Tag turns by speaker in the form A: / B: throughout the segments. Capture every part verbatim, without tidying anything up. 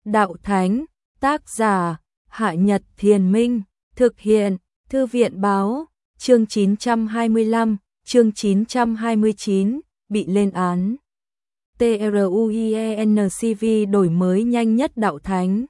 A: Đạo Thánh, tác giả, Hạ Nhật Thiền Minh, thực hiện, Thư viện Báo, chương chín trăm hai mươi lăm, chương chín trăm hai mươi chín, bị lên án. TRUIENCV đổi mới nhanh nhất Đạo Thánh.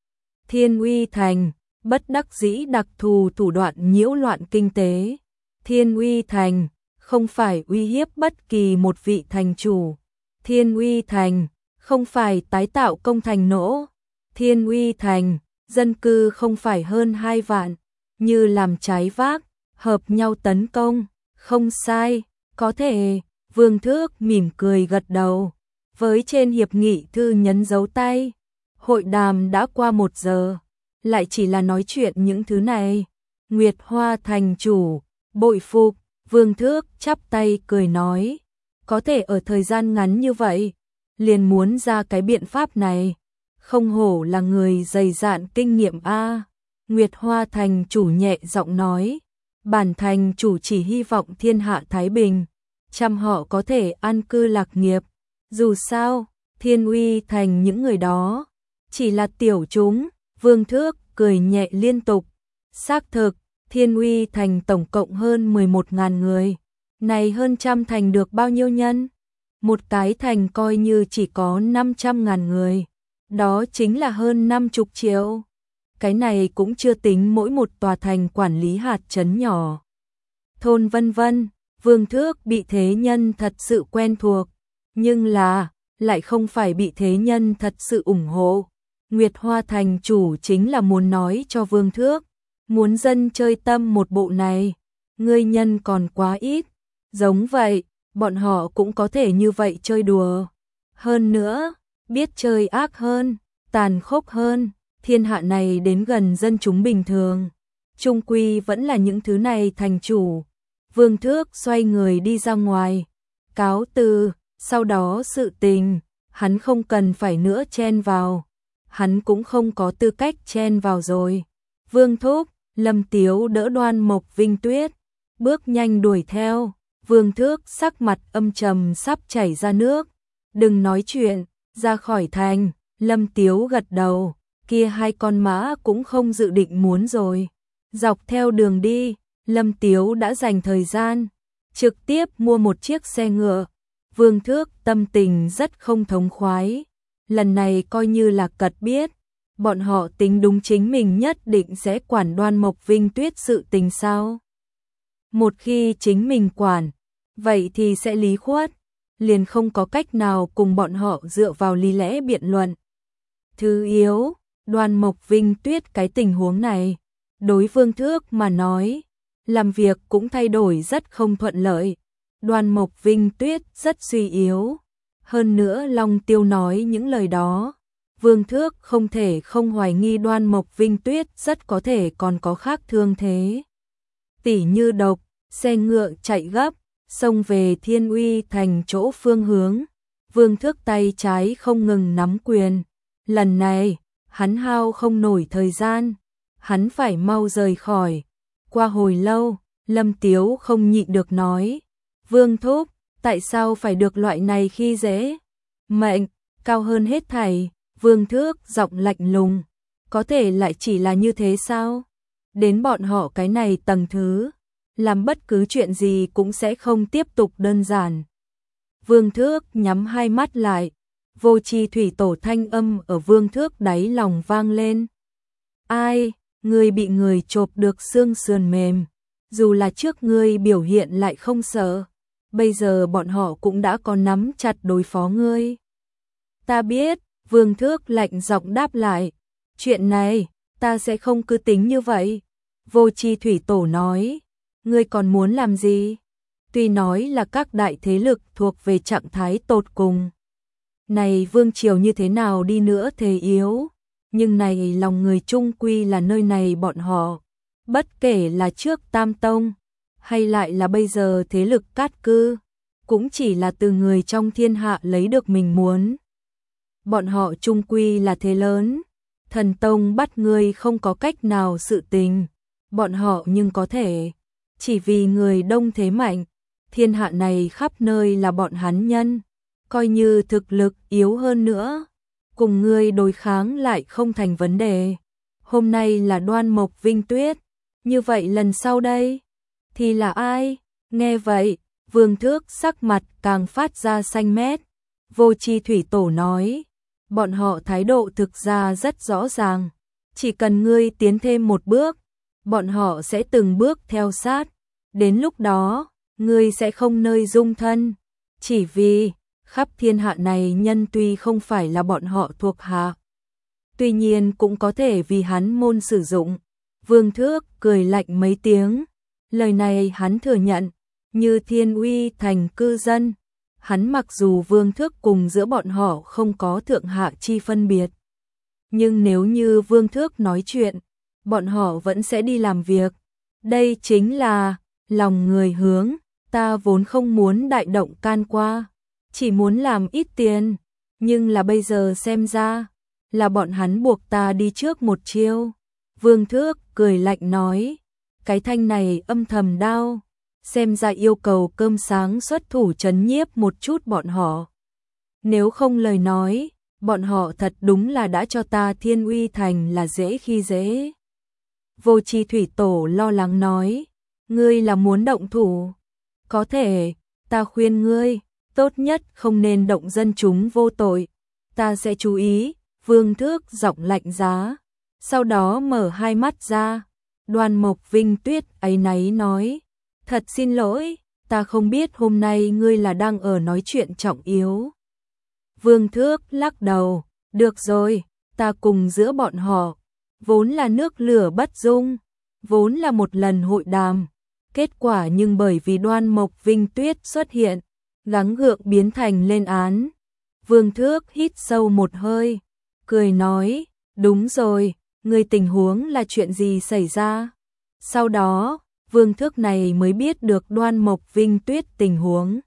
A: Thiên Uy Thành, bất đắc dĩ đặc thù thủ đoạn nhiễu loạn kinh tế. Thiên Uy Thành, không phải uy hiếp bất kỳ một vị thành chủ. Thiên Uy Thành, không phải tái tạo công thành nỗ. Thiên Uy Thành, dân cư không phải hơn hai vạn, như làm trái vác, hợp nhau tấn công, không sai, có thể. Vương Thước mỉm cười gật đầu, với trên hiệp nghị thư nhấn dấu tay. Hội đàm đã qua một giờ, lại chỉ là nói chuyện những thứ này. Nguyệt Hoa thành chủ, bội phục. Vương Thước chắp tay cười nói, có thể ở thời gian ngắn như vậy, liền muốn ra cái biện pháp này, không hổ là người dày dạn kinh nghiệm a. Nguyệt Hoa thành chủ nhẹ giọng nói, bản thành chủ chỉ hy vọng thiên hạ thái bình, trăm họ có thể an cư lạc nghiệp. Dù sao, Thiên Uy thành những người đó chỉ là tiểu chúng. Vương Thước cười nhẹ liên tục, xác thực, Thiên Uy thành tổng cộng hơn mười một nghìn người, này hơn trăm thành được bao nhiêu nhân? Một cái thành coi như chỉ có năm trăm nghìn người, đó chính là hơn năm mươi triệu. Cái này cũng chưa tính mỗi một tòa thành quản lý hạt trấn nhỏ, thôn vân vân. Vương Thước bị thế nhân thật sự quen thuộc, nhưng là lại không phải bị thế nhân thật sự ủng hộ. Nguyệt Hoa thành chủ chính là muốn nói cho Vương Thước, muốn dân chơi tâm một bộ này, ngươi nhân còn quá ít. Giống vậy, bọn họ cũng có thể như vậy chơi đùa. Hơn nữa, biết chơi ác hơn, tàn khốc hơn, thiên hạ này đến gần dân chúng bình thường. Trung quy vẫn là những thứ này thành chủ. Vương Thước xoay người đi ra ngoài, cáo từ, sau đó sự tình, hắn không cần phải nữa chen vào. Hắn cũng không có tư cách chen vào rồi. Vương Thúc, Lâm Tiếu đỡ Đoan Mộc Vinh Tuyết, bước nhanh đuổi theo. Vương Thước sắc mặt âm trầm sắp chảy ra nước. Đừng nói chuyện, ra khỏi thành. Lâm Tiếu gật đầu, kia hai con mã cũng không dự định muốn rồi. Dọc theo đường đi, Lâm Tiếu đã dành thời gian, trực tiếp mua một chiếc xe ngựa. Vương Thước tâm tình rất không thống khoái. Lần này coi như là cật biết, bọn họ tính đúng chính mình nhất định sẽ quản Đoan Mộc Vinh Tuyết sự tình sao. Một khi chính mình quản, vậy thì sẽ lý khuất, liền không có cách nào cùng bọn họ dựa vào lý lẽ biện luận. Thứ yếu, Đoan Mộc Vinh Tuyết cái tình huống này, đối Vương Thước mà nói, làm việc cũng thay đổi rất không thuận lợi. Đoan Mộc Vinh Tuyết rất suy yếu. Hơn nữa Long Tiêu nói những lời đó, Vương Thước không thể không hoài nghi Đoan Mộc Vinh Tuyết rất có thể còn có khác thương thế. Tỉ như độc, xe ngựa chạy gấp, xông về Thiên Uy thành chỗ phương hướng. Vương Thước tay trái không ngừng nắm quyền. Lần này, hắn hao không nổi thời gian, hắn phải mau rời khỏi. Qua hồi lâu, Lâm Tiếu không nhịn được nói, Vương Thúc, tại sao phải được loại này khi dễ? Mệnh, cao hơn hết thảy. Vương Thước giọng lạnh lùng, có thể lại chỉ là như thế sao? Đến bọn họ cái này tầng thứ, làm bất cứ chuyện gì cũng sẽ không tiếp tục đơn giản. Vương Thước nhắm hai mắt lại, vô tri thủy tổ thanh âm ở Vương Thước đáy lòng vang lên. Ai, ngươi bị người chộp được xương sườn mềm, dù là trước ngươi biểu hiện lại không sợ, bây giờ bọn họ cũng đã có nắm chặt đối phó ngươi. Ta biết, Vương Thước lạnh giọng đáp lại, chuyện này, ta sẽ không cứ tính như vậy. Vô tri thủy tổ nói, ngươi còn muốn làm gì? Tuy nói là các đại thế lực thuộc về trạng thái tột cùng. Này vương triều như thế nào đi nữa thế yếu, nhưng này lòng người chung quy là nơi này bọn họ. Bất kể là trước Tam Tông, hay lại là bây giờ thế lực cát cư, cũng chỉ là từ người trong thiên hạ lấy được mình muốn. Bọn họ chung quy là thế lớn, thần tông bắt ngươi không có cách nào sự tình, bọn họ nhưng có thể, chỉ vì người đông thế mạnh, thiên hạ này khắp nơi là bọn hắn nhân, coi như thực lực yếu hơn nữa, cùng ngươi đối kháng lại không thành vấn đề. Hôm nay là Đoan Mộc Vinh Tuyết, như vậy lần sau đây thì là ai? Nghe vậy, Vương Thước sắc mặt càng phát ra xanh mét. Vô Chi Thủy Tổ nói, bọn họ thái độ thực ra rất rõ ràng, chỉ cần ngươi tiến thêm một bước, bọn họ sẽ từng bước theo sát, đến lúc đó, ngươi sẽ không nơi dung thân, chỉ vì khắp thiên hạ này nhân tuy không phải là bọn họ thuộc hạ, tuy nhiên cũng có thể vì hắn môn sử dụng. Vương Thước cười lạnh mấy tiếng, lời này hắn thừa nhận, như Thiên Uy thành cư dân, hắn mặc dù Vương Thước cùng giữa bọn họ không có thượng hạ chi phân biệt, nhưng nếu như Vương Thước nói chuyện, bọn họ vẫn sẽ đi làm việc. Đây chính là lòng người hướng, ta vốn không muốn đại động can qua, chỉ muốn làm ít tiền, nhưng là bây giờ xem ra là bọn hắn buộc ta đi trước một chiêu. Vương Thước cười lạnh nói, cái thanh này âm thầm đau, xem ra yêu cầu cơm sáng xuất thủ trấn nhiếp một chút bọn họ. Nếu không lời nói, bọn họ thật đúng là đã cho ta Thiên Uy thành là dễ khi dễ. Vô Chi Thủy Tổ lo lắng nói, ngươi là muốn động thủ, có thể, ta khuyên ngươi, tốt nhất không nên động dân chúng vô tội, ta sẽ chú ý. Vương Thước giọng lạnh giá, sau đó mở hai mắt ra. Đoan Mộc Vinh Tuyết áy náy nói, thật xin lỗi, ta không biết hôm nay ngươi là đang ở nói chuyện trọng yếu. Vương Thước lắc đầu, được rồi, ta cùng giữa bọn họ, vốn là nước lửa bất dung, vốn là một lần hội đàm, kết quả nhưng bởi vì Đoan Mộc Vinh Tuyết xuất hiện, gắng gượng biến thành lên án. Vương Thước hít sâu một hơi, cười nói, đúng rồi, người tình huống là chuyện gì xảy ra? Sau đó, Vương Thước này mới biết được Đoan Mộc Vinh Tuyết tình huống.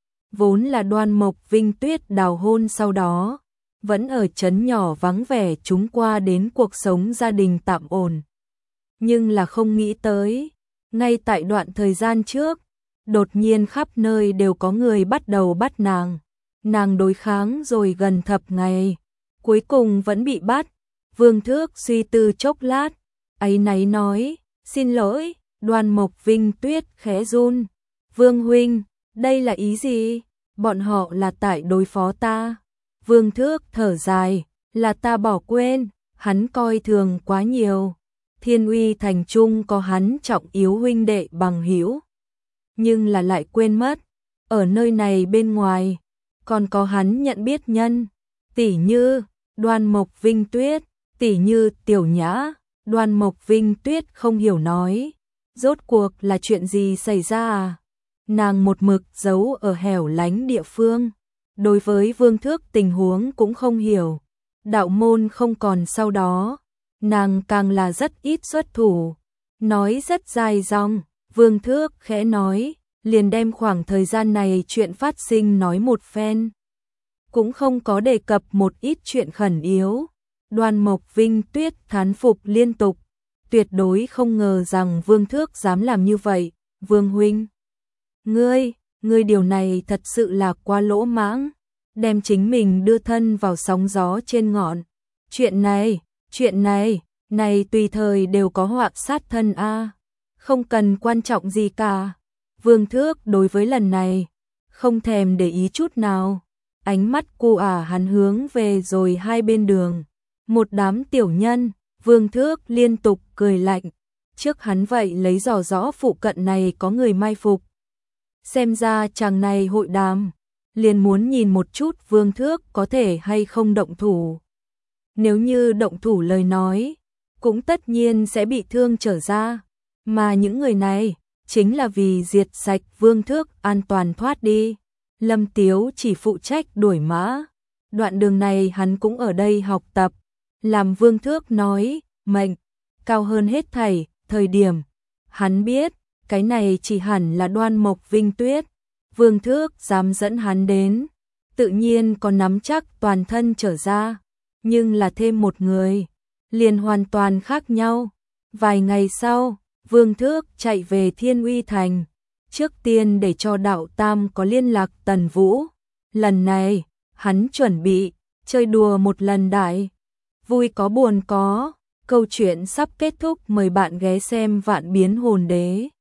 A: Vốn là Đoan Mộc Vinh Tuyết đào hôn sau đó, vẫn ở trấn nhỏ vắng vẻ chúng qua đến cuộc sống gia đình tạm ổn. Nhưng là không nghĩ tới, ngay tại đoạn thời gian trước, đột nhiên khắp nơi đều có người bắt đầu bắt nàng. Nàng đối kháng rồi gần thập ngày, cuối cùng vẫn bị bắt. Vương Thước suy tư chốc lát, áy náy nói, xin lỗi. Đoan Mộc Vinh Tuyết khẽ run, Vương huynh, đây là ý gì? Bọn họ là tại đối phó ta. Vương Thước thở dài, là ta bỏ quên, hắn coi thường quá nhiều. Thiên Uy thành trung có hắn trọng yếu huynh đệ bằng hữu, nhưng là lại quên mất, ở nơi này bên ngoài, còn có hắn nhận biết nhân, tỷ như Đoan Mộc Vinh Tuyết, tỷ như Tiểu Nhã. Đoan Mộc Vinh Tuyết không hiểu nói, rốt cuộc là chuyện gì xảy ra à? Nàng một mực giấu ở hẻo lánh địa phương, đối với Vương Thước tình huống cũng không hiểu. Đạo môn không còn sau đó, nàng càng là rất ít xuất thủ, nói rất dài dòng. Vương Thước khẽ nói, liền đem khoảng thời gian này chuyện phát sinh nói một phen, cũng không có đề cập một ít chuyện khẩn yếu. Đoan Mộc Vinh Tuyết thán phục liên tục, tuyệt đối không ngờ rằng Vương Thước dám làm như vậy. Vương huynh, ngươi, ngươi điều này thật sự là quá lỗ mãng, đem chính mình đưa thân vào sóng gió trên ngọn. Chuyện này, chuyện này, này tùy thời đều có họa sát thân a, không cần quan trọng gì cả. Vương Thước đối với lần này không thèm để ý chút nào, ánh mắt cu ả hắn hướng về rồi hai bên đường, một đám tiểu nhân. Vương Thước liên tục cười lạnh, trước hắn vậy lấy dò rõ phụ cận này có người mai phục. Xem ra chàng này hội đàm, liền muốn nhìn một chút Vương Thước có thể hay không động thủ. Nếu như động thủ lời nói, cũng tất nhiên sẽ bị thương trở ra, mà những người này chính là vì diệt sạch Vương Thước an toàn thoát đi. Lâm Tiếu chỉ phụ trách đuổi mã, đoạn đường này hắn cũng ở đây học tập, làm Vương Thước nói, mệnh, cao hơn hết thảy. Thời điểm, hắn biết, cái này chỉ hẳn là Đoan Mộc Vinh Tuyết. Vương Thước dám dẫn hắn đến, tự nhiên có nắm chắc toàn thân trở ra, nhưng là thêm một người, liền hoàn toàn khác nhau. Vài ngày sau, Vương Thước chạy về Thiên Uy thành, trước tiên để cho Đạo Tam có liên lạc Tần Vũ. Lần này, hắn chuẩn bị chơi đùa một lần đại. Vui có buồn có. Câu chuyện sắp kết thúc, mời bạn ghé xem Vạn Biến Hồn Đế.